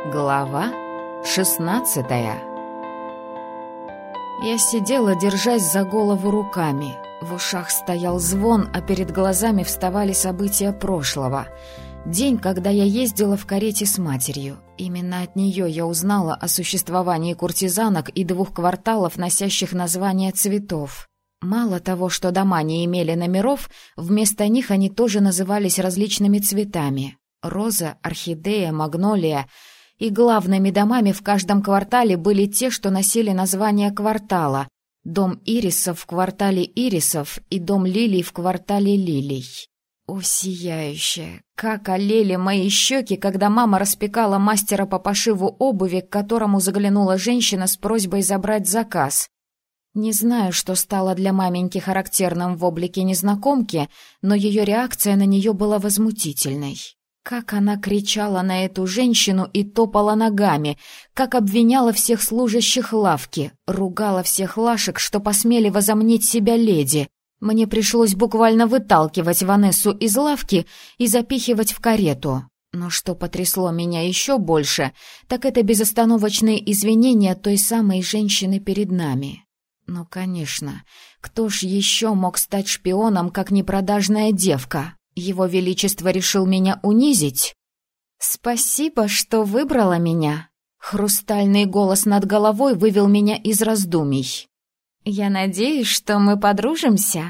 Глава 16. Я сидела, держась за голову руками. В ушах стоял звон, а перед глазами вставали события прошлого. День, когда я ездила в карете с матерью. Именно от нее я узнала о существовании куртизанок и 2 кварталов, носящих названия цветов. Мало того, что дома не имели номеров, вместо них они тоже назывались различными цветами. Роза, орхидея, магнолия. И главными домами в каждом квартале были те, что носили название квартала. Дом ирисов в квартале ирисов и дом лилий в квартале лилий. О, сияющая! Как олели мои щеки, когда мама распекала мастера по пошиву обуви, к которому заглянула женщина с просьбой забрать заказ. Не знаю, что стало для маменьки характерным в облике незнакомки, но ее реакция на нее была возмутительной. Как она кричала на эту женщину и топала ногами, как обвиняла всех служащих лавки, ругала всех лашек, что посмели возомнить себя леди. Мне пришлось буквально выталкивать Ванессу из лавки и запихивать в карету. Но что потрясло меня еще больше, так это безостановочные извинения той самой женщины перед нами. Ну, конечно, кто ж еще мог стать шпионом, как непродажная девка? Его Величество решил меня унизить? «Спасибо, что выбрала меня». Хрустальный голос над головой вывел меня из раздумий. «Я надеюсь, что мы подружимся?»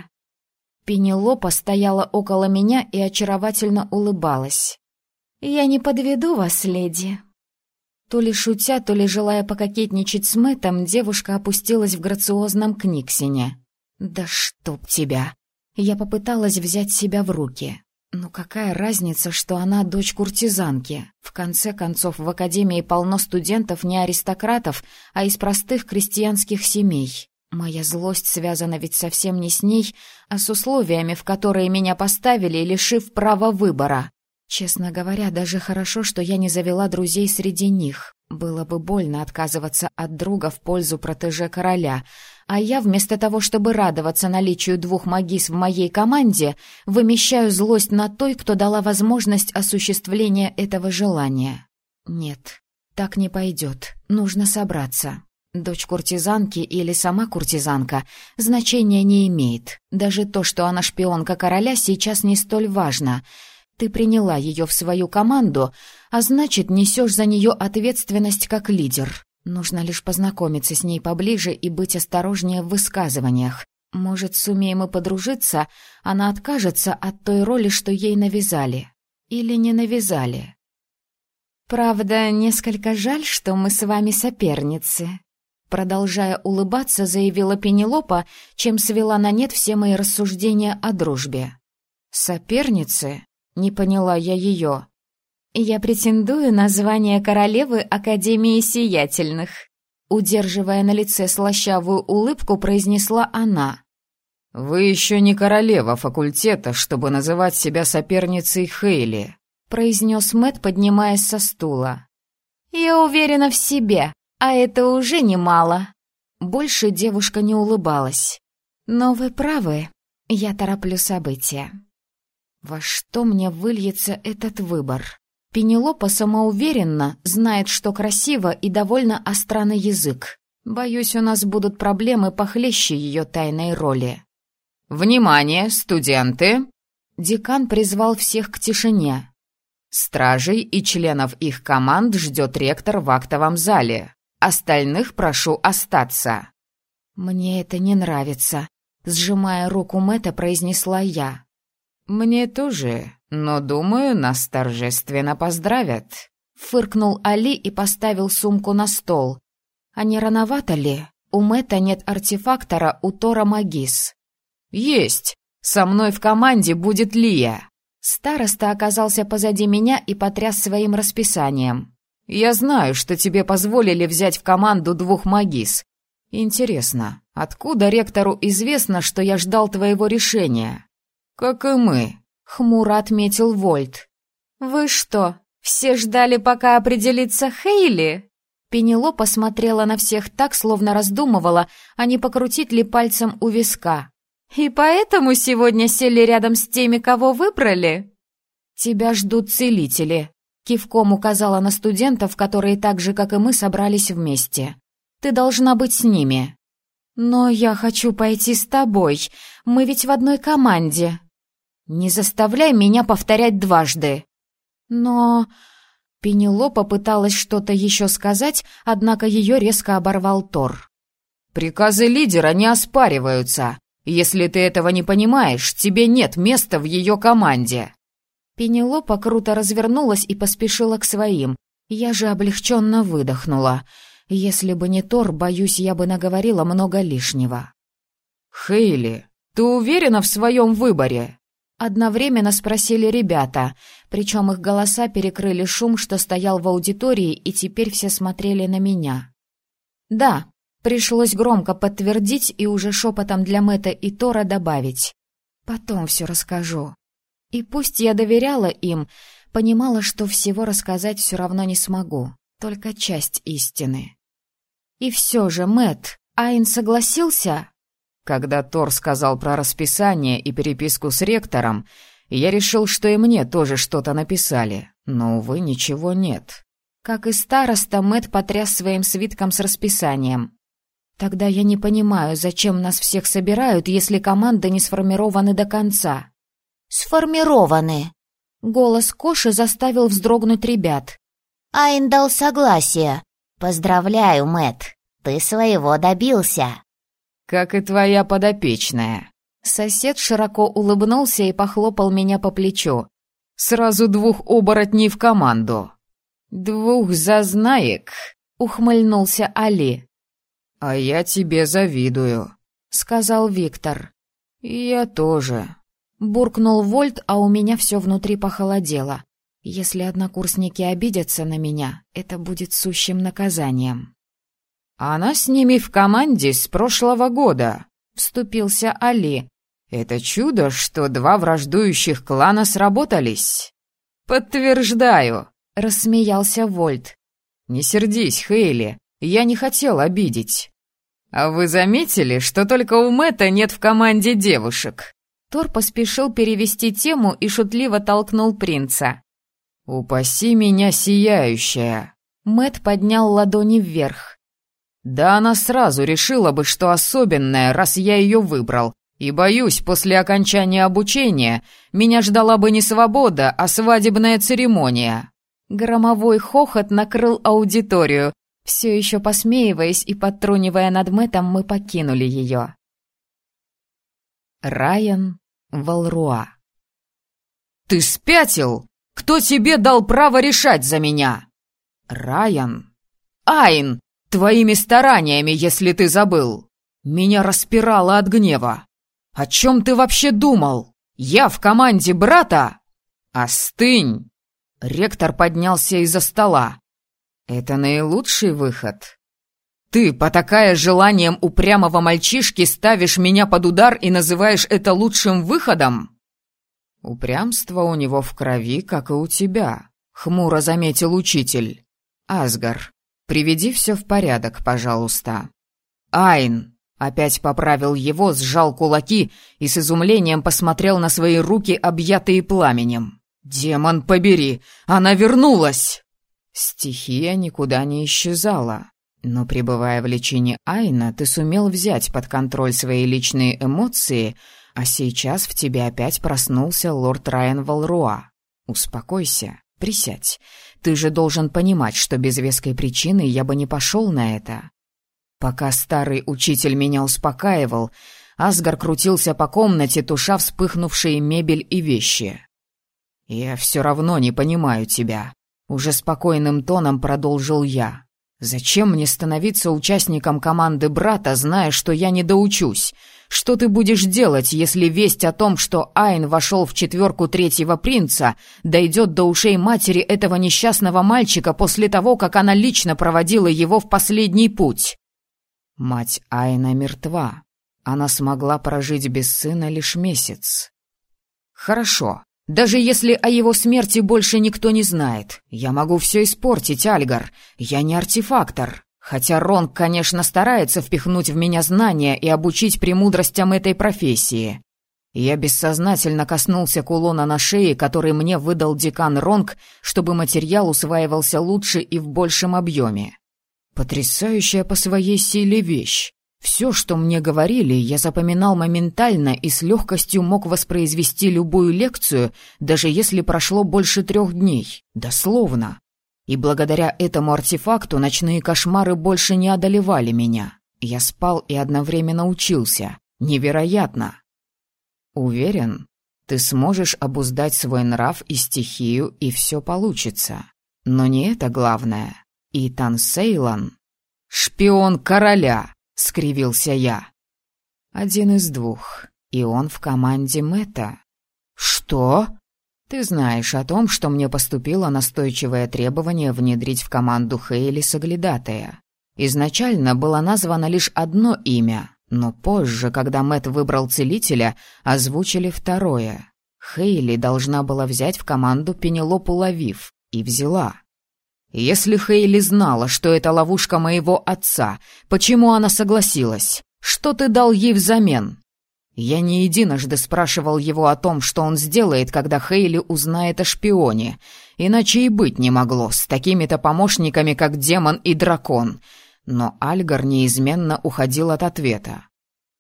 Пенелопа стояла около меня и очаровательно улыбалась. «Я не подведу вас, леди». То ли шутя, то ли желая пококетничать с Мэттом, девушка опустилась в грациозном книгсине. «Да чтоб тебя!» Я попыталась взять себя в руки. Ну какая разница, что она дочь куртизанки? В конце концов, в академии полно студентов не аристократов, а из простых крестьянских семей. Моя злость связана ведь совсем не с ней, а с условиями, в которые меня поставили, лишив права выбора. Честно говоря, даже хорошо, что я не завела друзей среди них. Было бы больно отказываться от друга в пользу протеже короля. А я, вместо того, чтобы радоваться наличию 2 магис в моей команде, вымещаю злость на той, кто дала возможность осуществления этого желания. Нет, так не пойдет. Нужно собраться. Дочь куртизанки или сама куртизанка значения не имеет. Даже то, что она шпионка короля, сейчас не столь важно. Ты приняла ее в свою команду, а значит, несешь за нее ответственность как лидер. Нужно лишь познакомиться с ней поближе и быть осторожнее в высказываниях. Может, сумеем и подружиться, она откажется от той роли, что ей навязали. Или не навязали. «Правда, несколько жаль, что мы с вами соперницы», — продолжая улыбаться, заявила Пенелопа, чем свела на нет все мои рассуждения о дружбе. «Соперницы?» — не поняла я ее. «Я претендую на звание королевы Академии Сиятельных», — удерживая на лице слащавую улыбку, произнесла она. «Вы еще не королева факультета, чтобы называть себя соперницей Хейли», — произнес Мэтт, поднимаясь со стула. «Я уверена в себе, а это уже немало». Больше девушка не улыбалась. «Но вы правы, я тороплю события». Во что мне выльется этот выбор? Пенелопа самоуверенно, знает, что красиво и довольно остра на язык. Боюсь, у нас будут проблемы похлеще ее тайной роли. «Внимание, студенты!» Декан призвал всех к тишине. «Стражей и членов их команд ждет ректор в актовом зале. Остальных прошу остаться». «Мне это не нравится», — сжимая руку Мэтта, произнесла я. «Мне тоже, но, думаю, нас торжественно поздравят», — фыркнул Али и поставил сумку на стол. «А не рановато ли? У Мэтта нет артефактора, у Тора магис». «Есть! Со мной в команде будет Лия». Староста оказался позади меня и потряс своим расписанием. «Я знаю, что тебе позволили взять в команду 2 магис. Интересно, откуда ректору известно, что я ждал твоего решения?» «Как и мы», — хмуро отметил Вольт. «Вы что, все ждали, пока определится Хейли?» Пенелопа смотрела на всех так, словно раздумывала, а не покрутить ли пальцем у виска. «И поэтому сегодня сели рядом с теми, кого выбрали?» «Тебя ждут целители», Кивком указала на студентов, которые так же, как и мы, собрались вместе. «Ты должна быть с ними». «Но я хочу пойти с тобой. Мы ведь в одной команде». «Не заставляй меня повторять дважды». «Но...» Пенелопа пыталась что-то еще сказать, однако ее резко оборвал Тор. «Приказы лидера не оспариваются. Если ты этого не понимаешь, тебе нет места в ее команде». Пенелопа круто развернулась и поспешила к своим. Я же облегченно выдохнула. Если бы не Тор, боюсь, я бы наговорила много лишнего. «Хейли, ты уверена в своем выборе?» Одновременно спросили ребята, причем их голоса перекрыли шум, что стоял в аудитории, и теперь все смотрели на меня. «Да», пришлось громко подтвердить и уже шепотом для Мэтта и Тора добавить. «Потом все расскажу». И пусть я доверяла им, понимала, что всего рассказать все равно не смогу, только часть истины. И все же, Мэтт, Айн согласился? Когда Тор сказал про расписание и переписку с ректором, я решил, что и мне тоже что-то написали, но, увы, ничего нет. Как и староста, Мэтт потряс своим свитком с расписанием. Тогда я не понимаю, зачем нас всех собирают, если команды не сформированы до конца. «Сформированы!» Голос Коши заставил вздрогнуть ребят. «Айн дал согласие. Поздравляю, Мэтт, ты своего добился». «Как и твоя подопечная». Сосед широко улыбнулся и похлопал меня по плечу. «Сразу 2 оборотней в команду». 2 зазнаек», — ухмыльнулся Али. «А я тебе завидую», — сказал Виктор. «Я тоже». Буркнул Вольт, а у меня все внутри похолодело. Если однокурсники обидятся на меня, это будет сущим наказанием. «Она с ними в команде с прошлого года», — вступился Али. «Это чудо, что 2 враждующих клана сработались». «Подтверждаю», — рассмеялся Вольт. «Не сердись, Хейли, я не хотел обидеть». «А вы заметили, что только у Мэтта нет в команде девушек?» Тор поспешил перевести тему и шутливо толкнул принца. «Упаси меня, сияющая!» Мэтт поднял ладони вверх. «Да она сразу решила бы, что особенная, раз я ее выбрал. И боюсь, после окончания обучения меня ждала бы не свобода, а свадебная церемония». Громовой хохот накрыл аудиторию. Все еще посмеиваясь и подтрунивая над Мэттом, мы покинули ее. Райан Валруа. «Ты спятил? Кто тебе дал право решать за меня?» «Райан? Айн! Твоими стараниями, если ты забыл. Меня распирало от гнева. О чем ты вообще думал? Я в команде брата? Остынь!» Ректор поднялся из-за стола. «Это наилучший выход. Ты, потакая желанием упрямого мальчишки, ставишь меня под удар и называешь это лучшим выходом?» «Упрямство у него в крови, как и у тебя», — хмуро заметил учитель. «Асгар, приведи все в порядок, пожалуйста». «Айн!» — опять поправил его, сжал кулаки и с изумлением посмотрел на свои руки, объятые пламенем. «Демон побери! Она вернулась!» Стихия никуда не исчезала. Но, пребывая в лечении Айна, ты сумел взять под контроль свои личные эмоции, а сейчас в тебе опять проснулся лорд Райан Валруа. Успокойся, присядь. Ты же должен понимать, что без веской причины я бы не пошел на это. Пока старый учитель меня успокаивал, Асгар крутился по комнате, туша вспыхнувшие мебель и вещи. «Я все равно не понимаю тебя», — уже спокойным тоном продолжил я. «Зачем мне становиться участником команды брата, зная, что я не доучусь? Что ты будешь делать, если весть о том, что Айн вошел в 4 третьего принца, дойдет до ушей матери этого несчастного мальчика после того, как она лично проводила его в последний путь?» Мать Айна мертва. Она смогла прожить без сына лишь месяц. «Хорошо. Даже если о его смерти больше никто не знает, я могу все испортить, Альгар. Я не артефактор. Хотя Ронг, конечно, старается впихнуть в меня знания и обучить премудростям этой профессии. Я бессознательно коснулся кулона на шее, который мне выдал декан Ронг, чтобы материал усваивался лучше и в большем объеме. Потрясающая по своей силе вещь. Все, что мне говорили, я запоминал моментально и с легкостью мог воспроизвести любую лекцию, даже если прошло больше 3 дней. Дословно. И благодаря этому артефакту ночные кошмары больше не одолевали меня. Я спал и одновременно учился. Невероятно. Уверен, ты сможешь обуздать свой нрав и стихию, и все получится. Но не это главное. Итан Сейлан — шпион короля, — скривился я. 1 из 2, и он в команде Мэтта. Что? Ты знаешь о том, что мне поступило настойчивое требование внедрить в команду Хейли Соглядатая. Изначально было названо лишь одно имя, но позже, когда Мэтт выбрал целителя, озвучили 2. Хейли должна была взять в команду Пенелопу Лавив, и взяла. Если Хейли знала, что это ловушка моего отца, почему она согласилась? Что ты дал ей взамен? Я не единожды спрашивал его о том, что он сделает, когда Хейли узнает о шпионе. Иначе и быть не могло, с такими-то помощниками, как демон и дракон. Но Альгар неизменно уходил от ответа.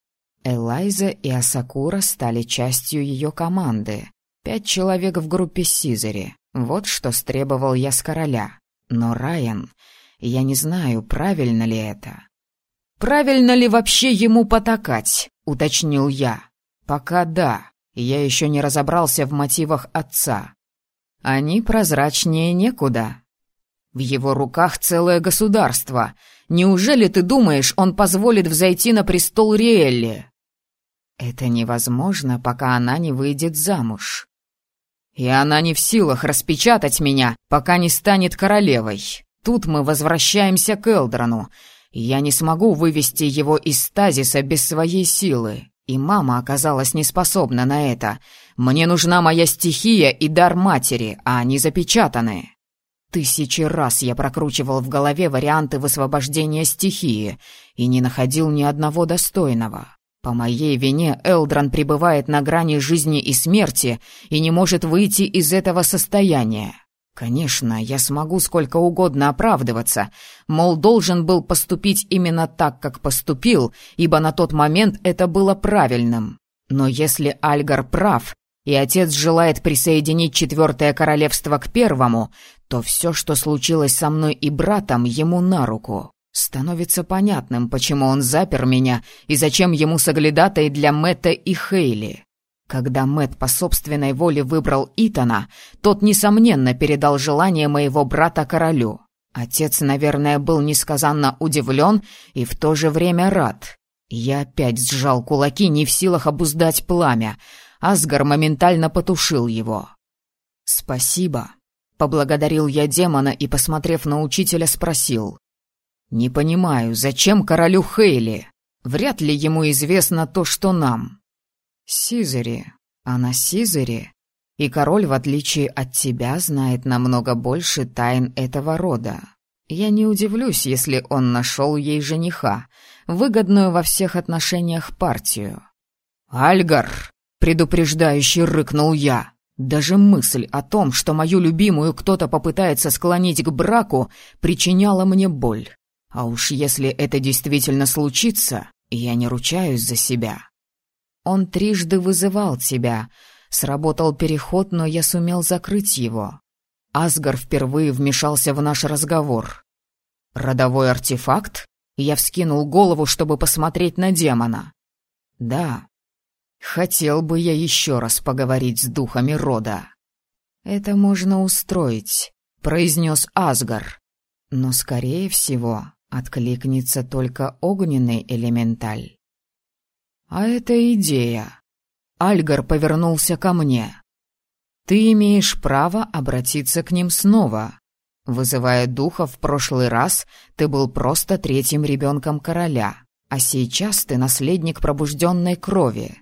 Элайза и Асакура стали частью ее команды. 5 человек в группе Сизери. Вот что стребовал я с короля. Но Райан, я не знаю, правильно ли это. «Правильно ли вообще ему потакать?» — уточнил я. «Пока да, я еще не разобрался в мотивах отца. Они прозрачнее некуда. В его руках целое государство. Неужели ты думаешь, он позволит взойти на престол Риэлли?» «Это невозможно, пока она не выйдет замуж. И она не в силах распечатать меня, пока не станет королевой. Тут мы возвращаемся к Элдрону. Я не смогу вывести его из стазиса без своей силы. И мама оказалась неспособна на это. Мне нужна моя стихия и дар матери, а они запечатаны. 1000 раз я прокручивал в голове варианты высвобождения стихии и не находил ни одного достойного. По моей вине Элдрон пребывает на грани жизни и смерти и не может выйти из этого состояния. Конечно, я смогу сколько угодно оправдываться, мол, должен был поступить именно так, как поступил, ибо на тот момент это было правильным. Но если Альгар прав, и отец желает присоединить 4 королевство к 1, то все, что случилось со мной и братом, ему на руку. Становится понятным, почему он запер меня и зачем ему соглядатай для Мэтта и Хейли. Когда Мэтт по собственной воле выбрал Итана, тот, несомненно, передал желание моего брата королю. Отец, наверное, был несказанно удивлен и в то же время рад. Я опять сжал кулаки, не в силах обуздать пламя. Асгар моментально потушил его. «Спасибо», — поблагодарил я демона и, посмотрев на учителя, спросил. «Не понимаю, зачем королю Хейли? Вряд ли ему известно то, что нам». «Сизери. Она Сизери. И король, в отличие от тебя, знает намного больше тайн этого рода. Я не удивлюсь, если он нашел ей жениха, выгодную во всех отношениях партию». «Альгар!» — предупреждающе рыкнул я. Даже мысль о том, что мою любимую кто-то попытается склонить к браку, причиняла мне боль. А уж если это действительно случится, я не ручаюсь за себя. Он 3 вызывал тебя. Сработал переход, но я сумел закрыть его. Асгар впервые вмешался в наш разговор. «Родовой артефакт?» Я вскинул голову, чтобы посмотреть на демона. «Да. Хотел бы я еще раз поговорить с духами рода». «Это можно устроить», — произнес Асгар. «Но, скорее всего, откликнется только огненный элементаль». «А это идея». Альгар повернулся ко мне. «Ты имеешь право обратиться к ним снова. Вызывая духа в прошлый раз, ты был просто 3-м ребенком короля, а сейчас ты наследник пробужденной крови.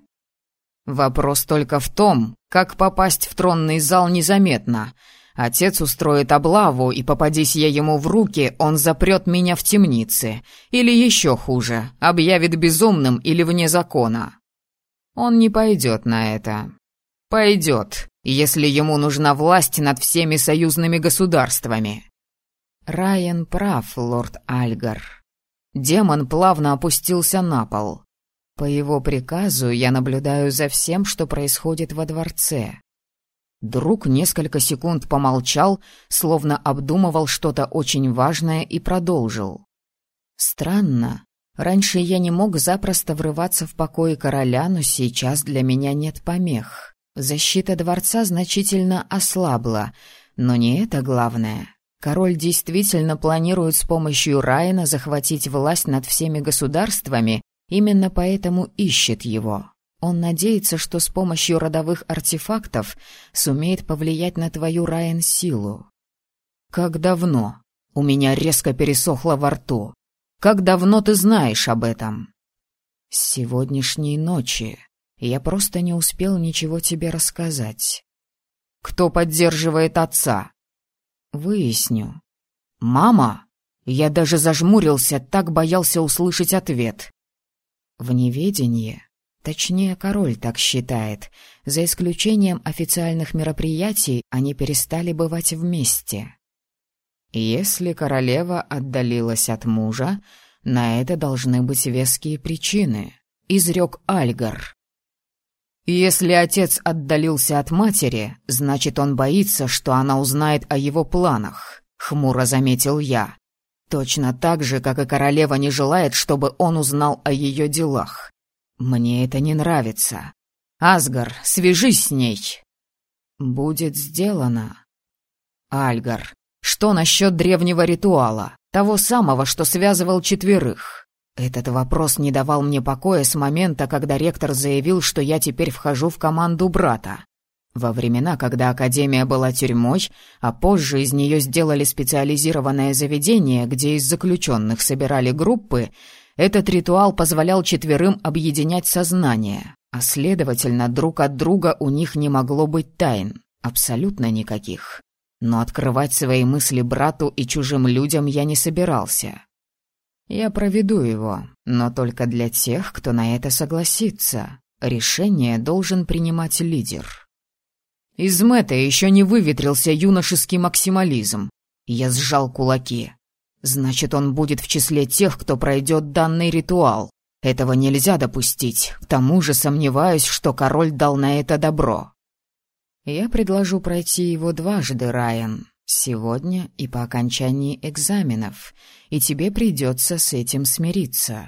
Вопрос только в том, как попасть в тронный зал незаметно. Отец устроит облаву, и попадись я ему в руки, он запрет меня в темнице. Или еще хуже, объявит безумным или вне закона». Он не пойдет на это. Пойдет, если ему нужна власть над всеми союзными государствами. Райан прав, лорд Альгар. Демон плавно опустился на пол. По его приказу я наблюдаю за всем, что происходит во дворце. Друг несколько секунд помолчал, словно обдумывал что-то очень важное, и продолжил. Странно. Раньше я не мог запросто врываться в покои короля, но сейчас для меня нет помех. Защита дворца значительно ослабла, но не это главное. Король действительно планирует с помощью Райана захватить власть над всеми государствами, именно поэтому ищет его. Он надеется, что с помощью родовых артефактов сумеет повлиять на твою, Райан, силу. Как давно? У меня резко пересохло во рту. Как давно ты знаешь об этом? С сегодняшней ночи. Я просто не успел ничего тебе рассказать. Кто поддерживает отца? Выясню. Мама? Я даже зажмурился, так боялся услышать ответ. В неведении. Точнее, король так считает. За исключением официальных мероприятий, они перестали бывать вместе. Если королева отдалилась от мужа, на это должны быть веские причины, изрек Альгар. Если отец отдалился от матери, значит, он боится, что она узнает о его планах, хмуро заметил я. Точно так же, как и королева не желает, чтобы он узнал о ее делах. Мне это не нравится. Асгар, свяжись с ней. Будет сделано. Альгар, что насчет древнего ритуала, того самого, что связывал четверых? Этот вопрос не давал мне покоя с момента, когда ректор заявил, что я теперь вхожу в команду брата. Во времена, когда Академия была тюрьмой, а позже из нее сделали специализированное заведение, где из заключенных собирали группы, этот ритуал позволял четверым объединять сознание, а следовательно, друг от друга у них не могло быть тайн, абсолютно никаких. Но открывать свои мысли брату и чужим людям я не собирался. Я проведу его, но только для тех, кто на это согласится. Решение должен принимать лидер. Из Мэтта еще не выветрился юношеский максимализм. Я сжал кулаки. Значит, он будет в числе тех, кто пройдет данный ритуал. Этого нельзя допустить. К тому же сомневаюсь, что король дал на это добро. Я предложу пройти его дважды, Райан. Сегодня и по окончании экзаменов. И тебе придется с этим смириться.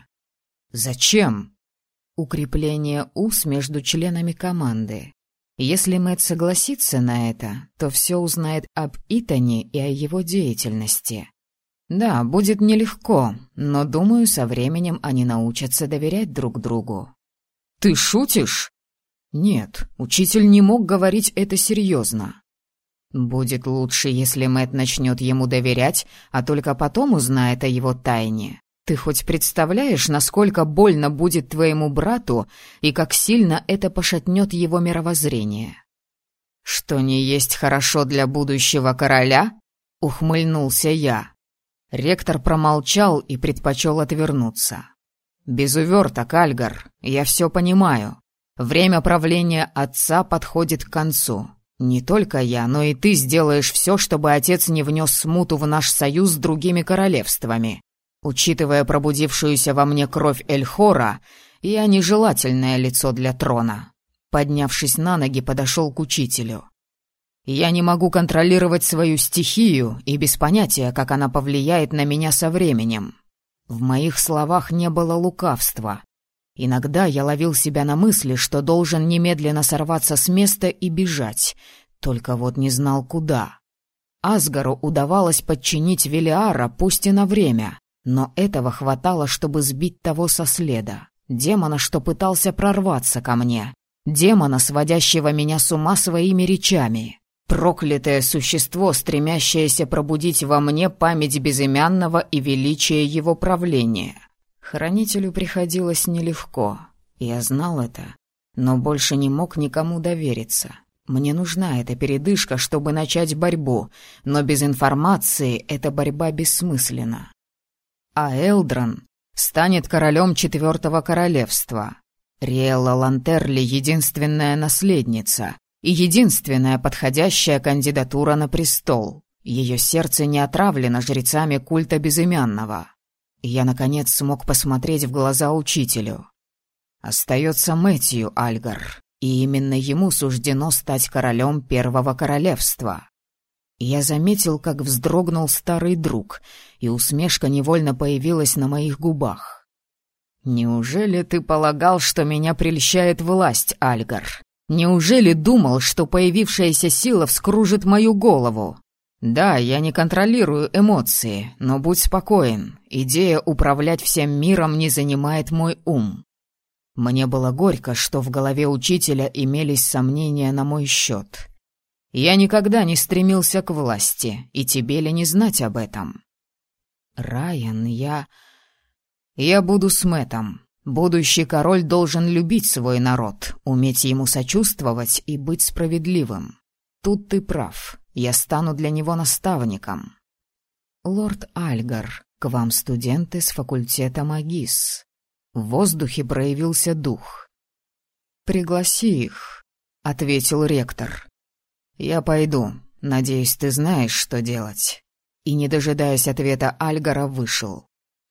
Зачем? Укрепление уз между членами команды. Если Мэтт согласится на это, то все узнает об Итане и о его деятельности. Да, будет нелегко, но, думаю, со временем они научатся доверять друг другу. Ты шутишь? Нет, учитель не мог говорить это серьезно. Будет лучше, если Мэтт начнет ему доверять, а только потом узнает о его тайне. Ты хоть представляешь, насколько больно будет твоему брату и как сильно это пошатнет его мировоззрение? Что не есть хорошо для будущего короля? Ухмыльнулся я. Ректор промолчал и предпочел отвернуться. Без уверток, Альгар, я все понимаю. Время правления отца подходит к концу. Не только я, но и ты сделаешь все, чтобы отец не внес смуту в наш союз с другими королевствами. Учитывая пробудившуюся во мне кровь Эльхора, я нежелательное лицо для трона. Поднявшись на ноги, подошел к учителю. Я не могу контролировать свою стихию и без понятия, как она повлияет на меня со временем. В моих словах не было лукавства. Иногда я ловил себя на мысли, что должен немедленно сорваться с места и бежать, только вот не знал куда. Асгару удавалось подчинить Велиара, пусть и на время, но этого хватало, чтобы сбить того со следа. Демона, что пытался прорваться ко мне. Демона, сводящего меня с ума своими речами. Проклятое существо, стремящееся пробудить во мне память безымянного и величия его правления. Хранителю приходилось нелегко. Я знал это, но больше не мог никому довериться. Мне нужна эта передышка, чтобы начать борьбу, но без информации эта борьба бессмысленна. А Элдрон станет королем 4-го королевства. Риэлла Лантерли — единственная наследница и единственная подходящая кандидатура на престол. Ее сердце не отравлено жрецами культа Безымянного. Я, наконец, смог посмотреть в глаза учителю. Остается Мэтью Альгар, и именно ему суждено стать королем Первого Королевства. Я заметил, как вздрогнул старый друг, и усмешка невольно появилась на моих губах. «Неужели ты полагал, что меня прельщает власть, Альгар? Неужели думал, что появившаяся сила вскружит мою голову? Да, я не контролирую эмоции, но будь спокоен, идея управлять всем миром не занимает мой ум». Мне было горько, что в голове учителя имелись сомнения на мой счет. Я никогда не стремился к власти, и тебе ли не знать об этом? Райан, я буду с Мэттом. Будущий король должен любить свой народ, уметь ему сочувствовать и быть справедливым. Тут ты прав, я стану для него наставником. Лорд Альгар, к вам студенты с факультета Магис. В воздухе проявился дух. «Пригласи их», — ответил ректор. «Я пойду. Надеюсь, ты знаешь, что делать». И, не дожидаясь ответа Альгара, вышел.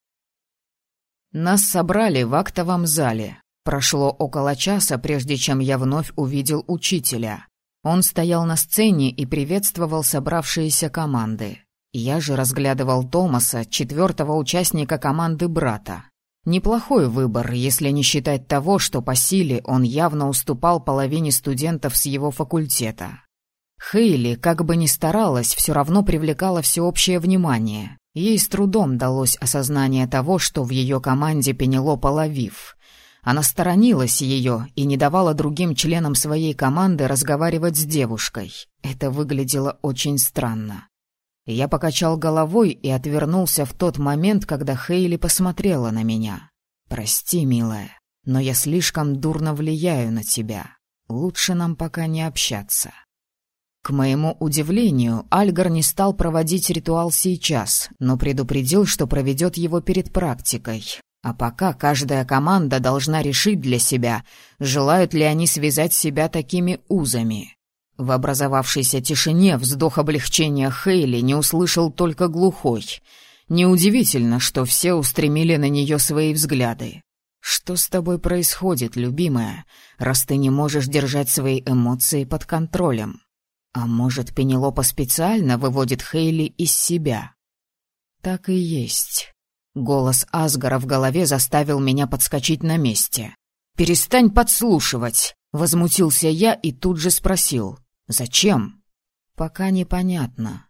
Нас собрали в актовом зале. Прошло около часа, прежде чем я вновь увидел учителя. Он стоял на сцене и приветствовал собравшиеся команды. Я же разглядывал Томаса, 4-го участника команды брата. Неплохой выбор, если не считать того, что по силе он явно уступал половине студентов с его факультета. Хейли, как бы ни старалась, все равно привлекала всеобщее внимание. Ей с трудом далось осознание того, что в ее команде Пенелопа Лавив. Она сторонилась ее и не давала другим членам своей команды разговаривать с девушкой. Это выглядело очень странно. Я покачал головой и отвернулся в тот момент, когда Хейли посмотрела на меня. «Прости, милая, но я слишком дурно влияю на тебя. Лучше нам пока не общаться». К моему удивлению, Альгар не стал проводить ритуал сейчас, но предупредил, что проведет его перед практикой. А пока каждая команда должна решить для себя, желают ли они связать себя такими узами. В образовавшейся тишине вздох облегчения Хейли не услышал только глухой. Неудивительно, что все устремили на нее свои взгляды. «Что с тобой происходит, любимая, раз ты не можешь держать свои эмоции под контролем? А может, Пенелопа специально выводит Хейли из себя?» «Так и есть». Голос Асгара в голове заставил меня подскочить на месте. «Перестань подслушивать!» — возмутился я и тут же спросил. «Зачем?» «Пока непонятно».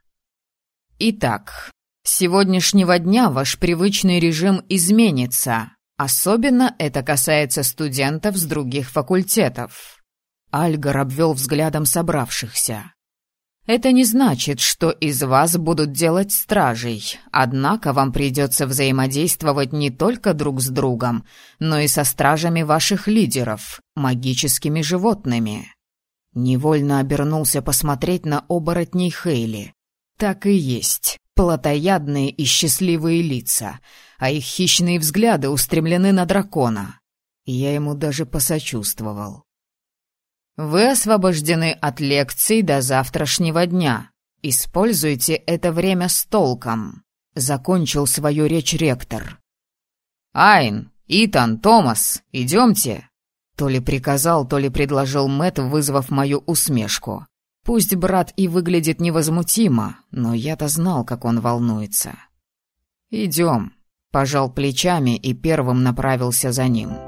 «Итак, с сегодняшнего дня ваш привычный режим изменится. Особенно это касается студентов с других факультетов». Альгар обвел взглядом собравшихся. «Это не значит, что из вас будут делать стражей, однако вам придется взаимодействовать не только друг с другом, но и со стражами ваших лидеров, магическими животными». Невольно обернулся посмотреть на оборотней Хейли. Так и есть, плотоядные и счастливые лица, а их хищные взгляды устремлены на дракона. Я ему даже посочувствовал. «Вы освобождены от лекций до завтрашнего дня. Используйте это время с толком», — закончил свою речь ректор. «Айн, Итан, Томас, идемте», — то ли приказал, то ли предложил Мэтт, вызвав мою усмешку. Пусть брат и выглядит невозмутимо, но я-то знал, как он волнуется. «Идем», — пожал плечами и первым направился за ним.